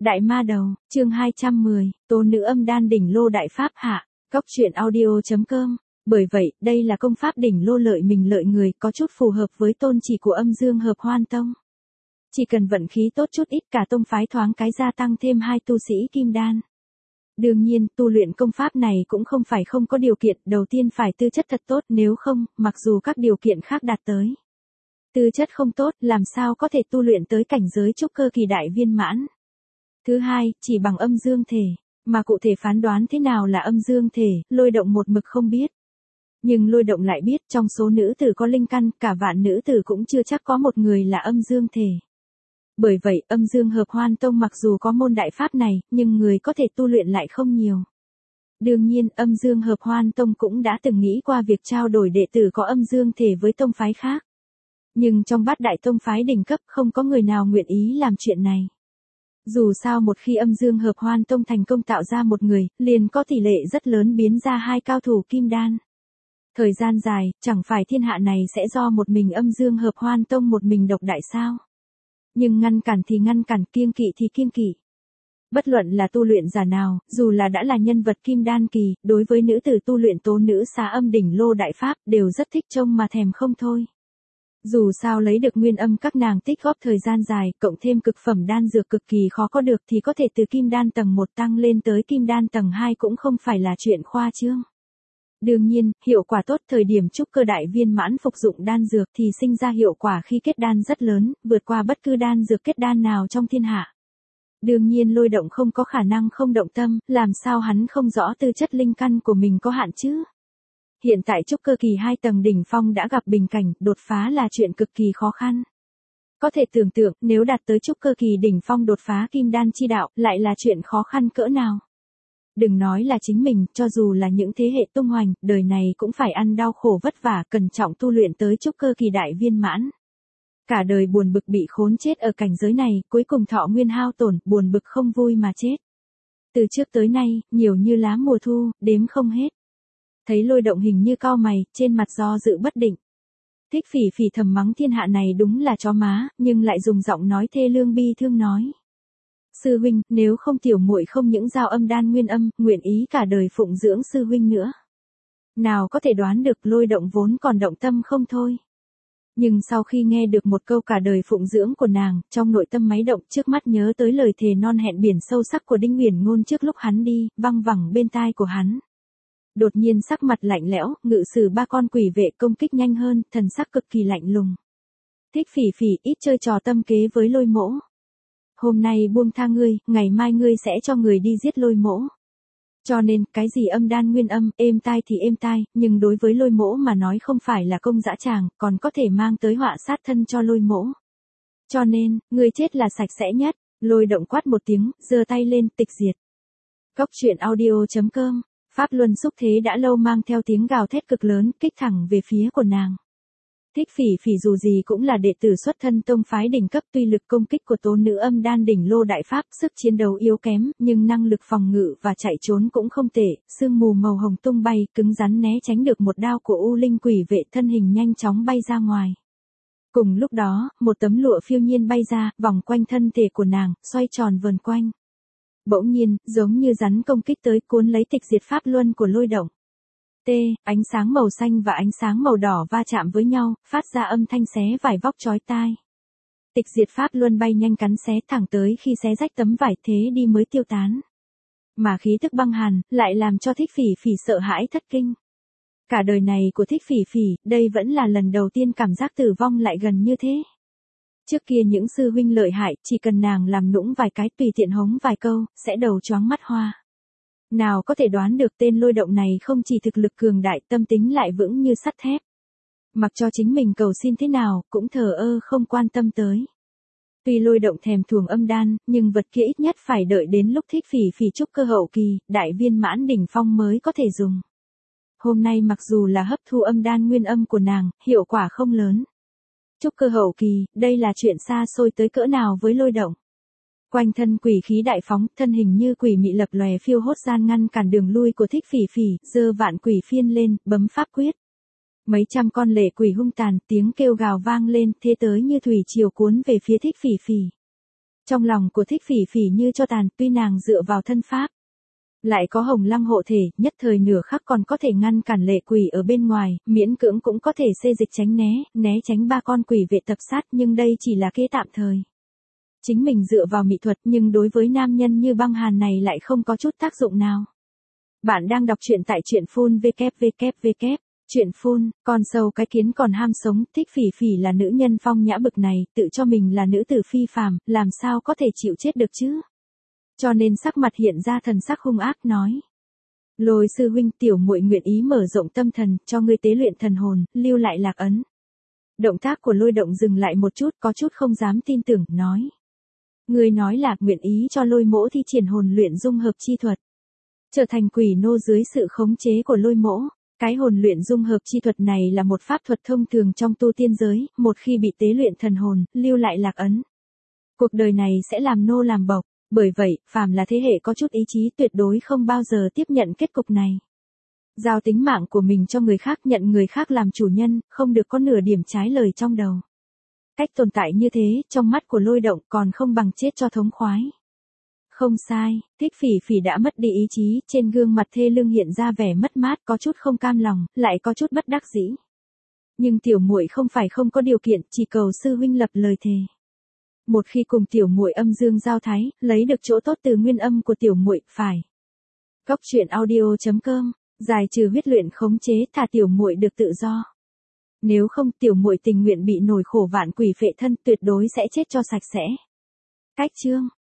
Đại ma đầu, chương 210, tố nữ âm đan đỉnh lô đại pháp hạ, góc truyện audio.com. Bởi vậy, đây là công pháp đỉnh lô lợi mình lợi người, có chút phù hợp với tôn chỉ của âm dương hợp hoan tông. Chỉ cần vận khí tốt chút ít cả tông phái thoáng cái gia tăng thêm 2 tu sĩ kim đan. Đương nhiên, tu luyện công pháp này cũng không phải không có điều kiện, đầu tiên phải tư chất thật tốt, nếu không, mặc dù các điều kiện khác đạt tới. Tư chất không tốt, làm sao có thể tu luyện tới cảnh giới trúc cơ kỳ đại viên mãn. Thứ hai, chỉ bằng âm dương thể, mà cụ thể phán đoán thế nào là âm dương thể, Lôi Động một mực không biết. Nhưng Lôi Động lại biết trong số nữ tử có linh căn, cả vạn nữ tử cũng chưa chắc có một người là âm dương thể. Bởi vậy, âm dương hợp hoan tông mặc dù có môn đại pháp này, nhưng người có thể tu luyện lại không nhiều. Đương nhiên, âm dương hợp hoan tông cũng đã từng nghĩ qua việc trao đổi đệ tử có âm dương thể với tông phái khác. Nhưng trong bát đại tông phái đỉnh cấp không có người nào nguyện ý làm chuyện này. Dù sao một khi âm dương hợp hoan tông thành công tạo ra một người, liền có tỷ lệ rất lớn biến ra 2 cao thủ kim đan. Thời gian dài, chẳng phải thiên hạ này sẽ do một mình âm dương hợp hoan tông một mình độc đại sao? Nhưng ngăn cản thì ngăn cản, kiêng kỵ thì kiêng kỵ. Bất luận là tu luyện giả nào, dù là đã là nhân vật kim đan kỳ, đối với nữ tử tu luyện tố nữ xá âm đỉnh lô đại pháp đều rất thích trông mà thèm không thôi. Dù sao lấy được nguyên âm các nàng tích góp thời gian dài, cộng thêm cực phẩm đan dược cực kỳ khó có được thì có thể từ kim đan tầng 1 tăng lên tới kim đan tầng 2 cũng không phải là chuyện khoa trương. Đương nhiên, hiệu quả tốt thời điểm trúc cơ đại viên mãn phục dụng đan dược thì sinh ra hiệu quả khi kết đan rất lớn, vượt qua bất cứ đan dược kết đan nào trong thiên hạ. Đương nhiên Lôi Động không có khả năng không động tâm, làm sao hắn không rõ tư chất linh căn của mình có hạn chứ. Hiện tại trúc cơ kỳ 2 tầng đỉnh phong đã gặp bình cảnh, đột phá là chuyện cực kỳ khó khăn. Có thể tưởng tượng, nếu đạt tới trúc cơ kỳ đỉnh phong đột phá kim đan chi đạo, lại là chuyện khó khăn cỡ nào. Đừng nói là chính mình, cho dù là những thế hệ tung hoành, đời này cũng phải ăn đau khổ vất vả, cẩn trọng tu luyện tới trúc cơ kỳ đại viên mãn. Cả đời buồn bực bị khốn chết ở cảnh giới này, cuối cùng thọ nguyên hao tổn, buồn bực không vui mà chết. Từ trước tới nay, nhiều như lá mùa thu, đếm không hết. Thấy Lôi Động hình như cau mày, trên mặt do dự bất định. Thích Phỉ Phỉ thầm mắng thiên hạ này đúng là chó má, nhưng lại dùng giọng nói thê lương bi thương nói. Sư huynh, nếu không tiểu muội không những giao âm đan nguyên âm, nguyện ý cả đời phụng dưỡng sư huynh nữa. Nào có thể đoán được Lôi Động vốn còn động tâm không thôi. Nhưng sau khi nghe được một câu cả đời phụng dưỡng của nàng, trong nội tâm máy động, trước mắt nhớ tới lời thề non hẹn biển sâu sắc của Đinh Uyển Ngôn trước lúc hắn đi, văng vẳng bên tai của hắn. Đột nhiên sắc mặt lạnh lẽo, ngự sử 3 con quỷ vệ công kích nhanh hơn, thần sắc cực kỳ lạnh lùng. Thích Phỉ Phỉ ít chơi trò tâm kế với Lôi Mỗ. Hôm nay buông tha ngươi, ngày mai ngươi sẽ cho người đi giết Lôi Mỗ. Cho nên, cái gì âm đan nguyên âm, êm tai thì êm tai, nhưng đối với Lôi Mỗ mà nói không phải là công dã tràng, còn có thể mang tới họa sát thân cho Lôi Mỗ. Cho nên, ngươi chết là sạch sẽ nhất. Lôi Động quát một tiếng, giơ tay lên, tịch diệt. Góc truyện audio.com. Pháp luân xúc thế đã lâu mang theo tiếng gào thét cực lớn, kích thẳng về phía của nàng. Thích Phỉ Phỉ dù gì cũng là đệ tử xuất thân tông phái đỉnh cấp, tuy lực công kích của tố nữ âm đan đỉnh lô đại pháp, sức chiến đấu yếu kém, nhưng năng lực phòng ngự và chạy trốn cũng không tệ, sương mù màu hồng tung bay, cứng rắn né tránh được một đao của U Linh quỷ vệ, thân hình nhanh chóng bay ra ngoài. Cùng lúc đó, một tấm lụa phiêu nhiên bay ra, vòng quanh thân thể của nàng, xoay tròn vần quanh. Bỗng nhiên, giống như rắn công kích tới, cuốn lấy tịch diệt pháp luân của Lôi Động. Ánh sáng màu xanh và ánh sáng màu đỏ va chạm với nhau, phát ra âm thanh xé vải vóc chói tai. Tịch diệt pháp luân bay nhanh cắn xé thẳng tới khi xé rách tấm vải thế đi mới tiêu tán. Mà khí tức băng hàn, lại làm cho Thích Phỉ Phỉ sợ hãi thất kinh. Cả đời này của Thích Phỉ Phỉ, đây vẫn là lần đầu tiên cảm giác tử vong lại gần như thế. Trước kia những sư huynh lợi hại, chỉ cần nàng làm nũng vài cái tùy tiện hống vài câu, sẽ đầu choáng mắt hoa. Nào có thể đoán được tên Lôi Động này không chỉ thực lực cường đại, tâm tính lại vững như sắt thép. Mặc cho chính mình cầu xin thế nào, cũng thờ ơ không quan tâm tới. Tuy Lôi Động thèm thuồng âm đan, nhưng vật kia ít nhất phải đợi đến lúc Thích Phỉ Phỉ trúc cơ hậu kỳ, đại viên mãn đỉnh phong mới có thể dùng. Hôm nay mặc dù là hấp thu âm đan nguyên âm của nàng, hiệu quả không lớn. Trúc cơ hậu kỳ, đây là chuyện xa xôi tới cỡ nào với Lôi Động. Quanh thân quỷ khí đại phóng, thân hình như quỷ mị lập lòe phiêu hốt gian ngăn cản đường lui của Thích Phỉ Phỉ, giơ vạn quỷ phiên lên, bấm pháp quyết. Mấy trăm con lệ quỷ hung tàn, tiếng kêu gào vang lên, thế tới như thủy triều cuốn về phía Thích Phỉ Phỉ. Trong lòng của Thích Phỉ Phỉ như cho tàn, tuy nàng dựa vào thân pháp, lại có Hồng Lăng hộ thể, nhất thời nửa khắc còn có thể ngăn cản lệ quỷ ở bên ngoài, miễn cưỡng cũng có thể xê dịch tránh né tránh ba con quỷ vệ tập sát, nhưng đây chỉ là kế tạm thời. Chính mình dựa vào mỹ thuật nhưng đối với nam nhân như Băng Hàn này lại không có chút tác dụng nào. Bạn đang đọc truyện tại truyện phun www. Truyện phun, con sâu cái kiến còn ham sống, Thích Phỉ Phỉ là nữ nhân phong nhã bực này, tự cho mình là nữ tử phi phàm, làm sao có thể chịu chết được chứ? Cho nên sắc mặt hiện ra thần sắc hung ác nói. Lôi sư huynh, tiểu muội nguyện ý mở rộng tâm thần, cho ngươi tế luyện thần hồn, lưu lại lạc ấn. Động tác của Lôi Động dừng lại một chút, có chút không dám tin tưởng, nói. Ngươi nói là nguyện ý cho Lôi mỗ thi triển hồn luyện dung hợp chi thuật. Trở thành quỷ nô dưới sự khống chế của Lôi mỗ. Cái hồn luyện dung hợp chi thuật này là một pháp thuật thông thường trong tu tiên giới, một khi bị tế luyện thần hồn, lưu lại lạc ấn. Cuộc đời này sẽ làm nô làm bộc, bởi vậy, phàm là thế hệ có chút ý chí tuyệt đối không bao giờ tiếp nhận kết cục này. Giao tính mạng của mình cho người khác, nhận người khác làm chủ nhân, không được có nửa điểm trái lời trong đầu. Cách tồn tại như thế, trong mắt của Lôi Động còn không bằng chết cho thống khoái. Không sai, Thích Phỉ Phỉ đã mất đi ý chí, trên gương mặt thê lương hiện ra vẻ mất mát, có chút không cam lòng, lại có chút bất đắc dĩ. Nhưng tiểu muội không phải không có điều kiện, chỉ cầu sư huynh lập lời thề. Một khi cùng tiểu muội âm dương giao thái, lấy được chỗ tốt từ nguyên âm của tiểu muội, phải. Góc truyện audio.com, giải trừ huyết luyện khống chế, thả tiểu muội được tự do. Nếu không, tiểu muội tình nguyện bị nổi khổ vạn quỷ phệ thân, tuyệt đối sẽ chết cho sạch sẽ. Cách chương